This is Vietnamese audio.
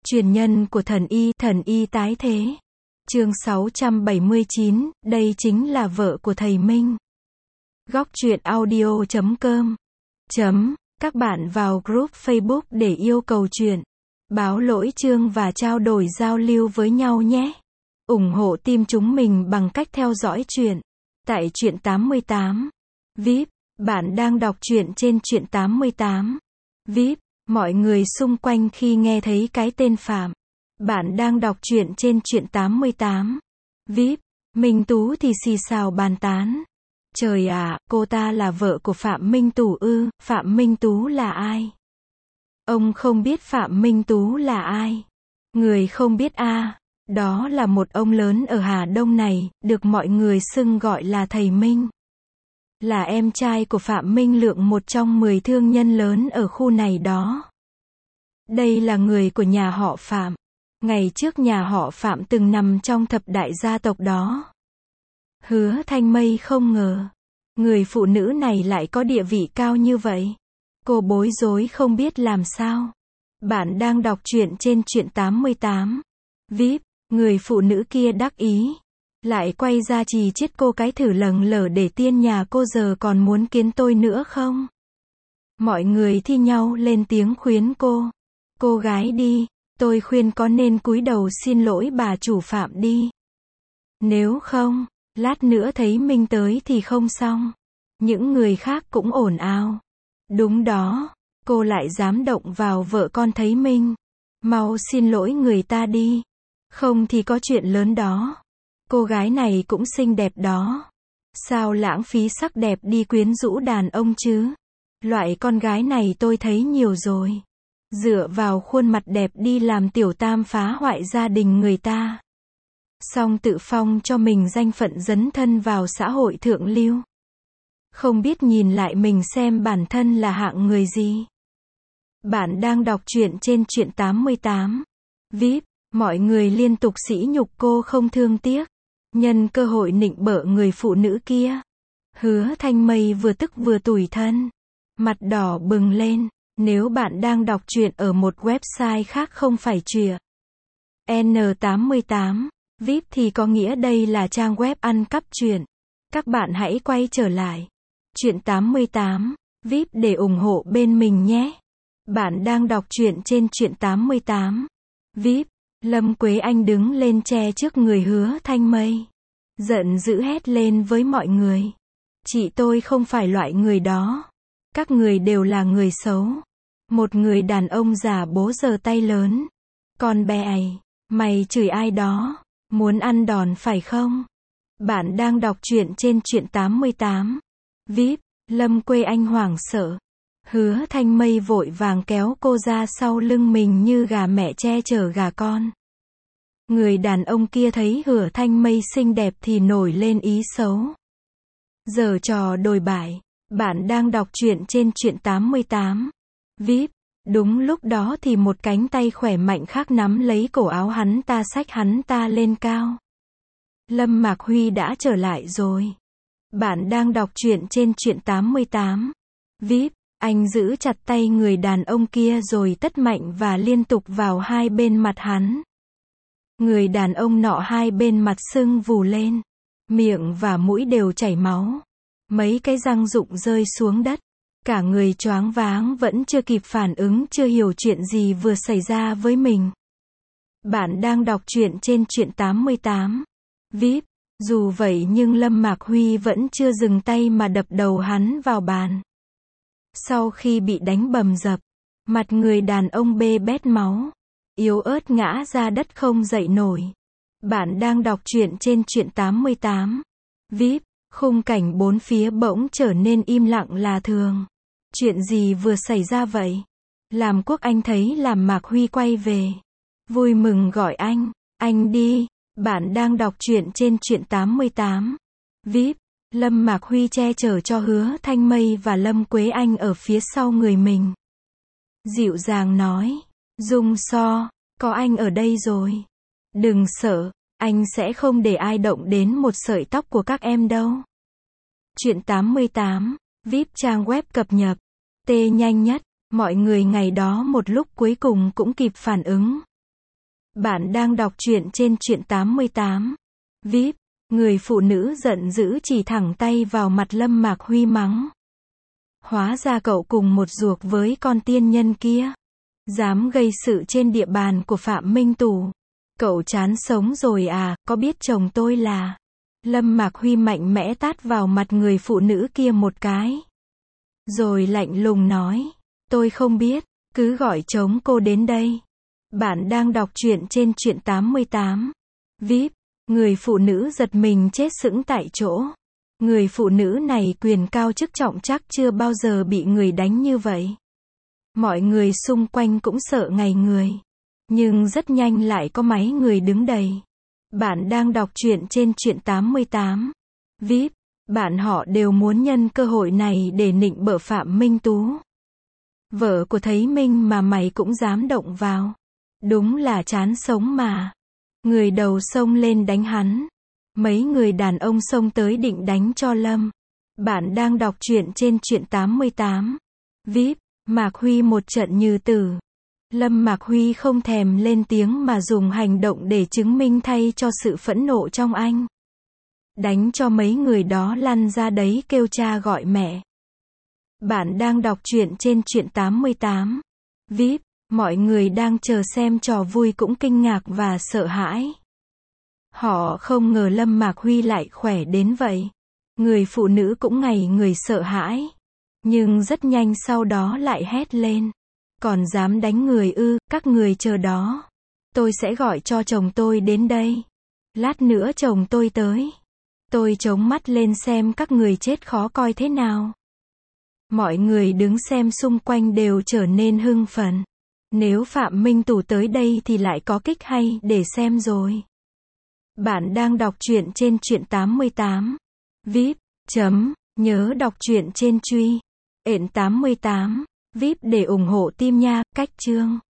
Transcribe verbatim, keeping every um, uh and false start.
Truyền nhân của thần y, thần y tái thế. Chương sáu trăm bảy mươi chín, đây chính là vợ của thầy Minh. Góc truyện audio chấm com. Chấm, các bạn vào group Facebook để yêu cầu chuyện, báo lỗi chương và trao đổi giao lưu với nhau nhé. ủng hộ team chúng mình bằng cách theo dõi chuyện tại Truyện tám mươi tám vê i pê. Bạn đang đọc truyện trên Truyện tám mươi tám vê i pê. Mọi người xung quanh khi nghe thấy cái tên Phạm. Bạn đang đọc truyện trên Truyện tám mươi tám vê i pê. Minh Tú thì xì xào bàn tán. Trời ạ, cô ta là vợ của Phạm Minh Tú ư? Phạm Minh Tú là ai? Ông không biết Phạm Minh Tú là ai? Người không biết a? À, đó là một ông lớn ở Hà Đông này, được mọi người xưng gọi là thầy Minh. Là em trai của Phạm Minh Lượng, một trong mười thương nhân lớn ở khu này đó. Đây là người của nhà họ Phạm. Ngày trước nhà họ Phạm từng nằm trong thập đại gia tộc đó. Hứa Thanh Mây không ngờ, người phụ nữ này lại có địa vị cao như vậy. Cô bối rối không biết làm sao. Bạn đang đọc truyện trên Truyện tám mươi tám vê i pê. Người phụ nữ kia đắc ý, lại quay ra chì chết cô cái thử lầng lở để tiên nhà cô giờ còn muốn kiến tôi nữa không? Mọi người thi nhau lên tiếng khuyến cô. Cô gái đi, tôi khuyên có nên cúi đầu xin lỗi bà chủ Phạm đi. Nếu không, lát nữa thấy Minh tới thì không xong. Những người khác cũng ồn ào. Đúng đó, cô lại dám động vào vợ con thấy Minh. Mau xin lỗi người ta đi. Không thì có chuyện lớn đó. Cô gái này cũng xinh đẹp đó. Sao lãng phí sắc đẹp đi quyến rũ đàn ông chứ? Loại con gái này tôi thấy nhiều rồi. Dựa vào khuôn mặt đẹp đi làm tiểu tam phá hoại gia đình người ta. Xong tự phong cho mình danh phận dấn thân vào xã hội thượng lưu. Không biết nhìn lại mình xem bản thân là hạng người gì. Bạn đang đọc truyện trên Truyện tám mươi tám vê i pê. Mọi người liên tục sỉ nhục cô không thương tiếc. Nhân cơ hội nịnh bợ người phụ nữ kia. Hứa Thanh Mây vừa tức vừa tủi thân. Mặt đỏ bừng lên. Nếu bạn đang đọc truyện ở một website khác không phải Truyện N tám mươi tám vê i pê thì có nghĩa đây là trang web ăn cắp truyện. Các bạn hãy quay trở lại Truyện tám mươi tám vê i pê để ủng hộ bên mình nhé. Bạn đang đọc truyện trên Truyện tám mươi tám vê i pê. Lâm Quế Anh đứng lên che trước người Hứa Thanh Mây. Giận dữ hét lên với mọi người. Chị tôi không phải loại người đó. Các người đều là người xấu. Một người đàn ông già bố giơ tay lớn. Con bé ấy, mày chửi ai đó? Muốn ăn đòn phải không? Bạn đang đọc truyện trên Truyện tám mươi tám vê i pê. Lâm Quế Anh hoảng sợ. Hứa Thanh Mây vội vàng kéo cô ra sau lưng mình như gà mẹ che chở gà con. Người đàn ông kia thấy Hứa Thanh Mây xinh đẹp thì nổi lên ý xấu. Giở trò đồi bại. Bạn đang đọc truyện trên Truyện tám mươi tám vê i pê. Đúng lúc đó thì một cánh tay khỏe mạnh khác nắm lấy cổ áo hắn ta, xách hắn ta lên cao. Lâm Mạc Huy đã trở lại rồi. Bạn đang đọc truyện trên Truyện tám mươi tám vê i pê. Anh giữ chặt tay người đàn ông kia rồi tát mạnh và liên tục vào hai bên mặt hắn. Người đàn ông nọ hai bên mặt sưng vù lên. Miệng và mũi đều chảy máu. Mấy cái răng rụng rơi xuống đất. Cả người choáng váng, vẫn chưa kịp phản ứng, chưa hiểu chuyện gì vừa xảy ra với mình. Bạn đang đọc truyện trên Truyện tám mươi tám vê i pê. Dù vậy nhưng Lâm Mạc Huy vẫn chưa dừng tay mà đập đầu hắn vào bàn. Sau khi bị đánh bầm dập, mặt người đàn ông bê bết máu, yếu ớt ngã ra đất không dậy nổi. Bạn đang đọc truyện trên Truyện tám mươi tám vê i pê. Khung cảnh bốn phía bỗng trở nên im lặng lạ thường. Chuyện gì vừa xảy ra vậy? Làm Quốc Anh thấy Làm Mạc Huy quay về, vui mừng gọi anh. Anh đi. Bạn đang đọc truyện trên Truyện tám mươi tám vê i pê. Lâm Mạc Huy che chở cho Hứa Thanh Mây và Lâm Quế Anh ở phía sau người mình. Dịu dàng nói. Dung So, có anh ở đây rồi. Đừng sợ, anh sẽ không để ai động đến một sợi tóc của các em đâu. Truyện tám mươi tám vê i pê trang web cập nhật. T nhanh nhất. Mọi người ngày đó một lúc cuối cùng cũng kịp phản ứng. Bạn đang đọc truyện trên truyện tám mươi tám. vê i pê, người phụ nữ giận dữ chỉ thẳng tay vào mặt Lâm Mạc Huy mắng. Hóa ra cậu cùng một ruột với con tiên nhân kia. Dám gây sự trên địa bàn của Phạm Minh Tù. Cậu chán sống rồi à, có biết chồng tôi là... Lâm Mạc Huy mạnh mẽ tát vào mặt người phụ nữ kia một cái. Rồi lạnh lùng nói. Tôi không biết, cứ gọi trống cô đến đây. Bạn đang đọc truyện trên truyện tám mươi tám. vê i pê, người phụ nữ giật mình chết sững tại chỗ. Người phụ nữ này quyền cao chức trọng chắc chưa bao giờ bị người đánh như vậy. Mọi người xung quanh cũng sợ ngây người. Nhưng rất nhanh lại có máy người đứng đầy. Bạn đang đọc truyện trên truyện tám mươi tám. vê i pê, bạn họ đều muốn nhân cơ hội này để nịnh bợ Phạm Minh Tú. Vợ của Thấy Minh mà mày cũng dám động vào. Đúng là chán sống mà. Người đầu xông lên đánh hắn. Mấy người đàn ông xông tới định đánh cho Lâm. Bạn đang đọc truyện trên truyện tám mươi tám. vê i pê, Mạc Huy một trận như tử. Lâm Mạc Huy không thèm lên tiếng mà dùng hành động để chứng minh thay cho sự phẫn nộ trong anh. Đánh cho mấy người đó lăn ra đấy kêu cha gọi mẹ. Bạn đang đọc truyện trên truyện tám mươi tám. vê i pê, mọi người đang chờ xem trò vui cũng kinh ngạc và sợ hãi. Họ không ngờ Lâm Mạc Huy lại khỏe đến vậy. Người phụ nữ cũng ngây người sợ hãi. Nhưng rất nhanh sau đó lại hét lên. Còn dám đánh người ư, các người chờ đó. Tôi sẽ gọi cho chồng tôi đến đây. Lát nữa chồng tôi tới. Tôi chống mắt lên xem các người chết khó coi thế nào. Mọi người đứng xem xung quanh đều trở nên hưng phấn. Nếu Phạm Minh Tù tới đây thì lại có kích hay để xem rồi. Bạn đang đọc truyện trên truyện tám mươi tám. vê i pê, chấm, nhớ đọc truyện trên truy. Ện tám mươi tám. vê i pê để ủng hộ team nha, cách chương.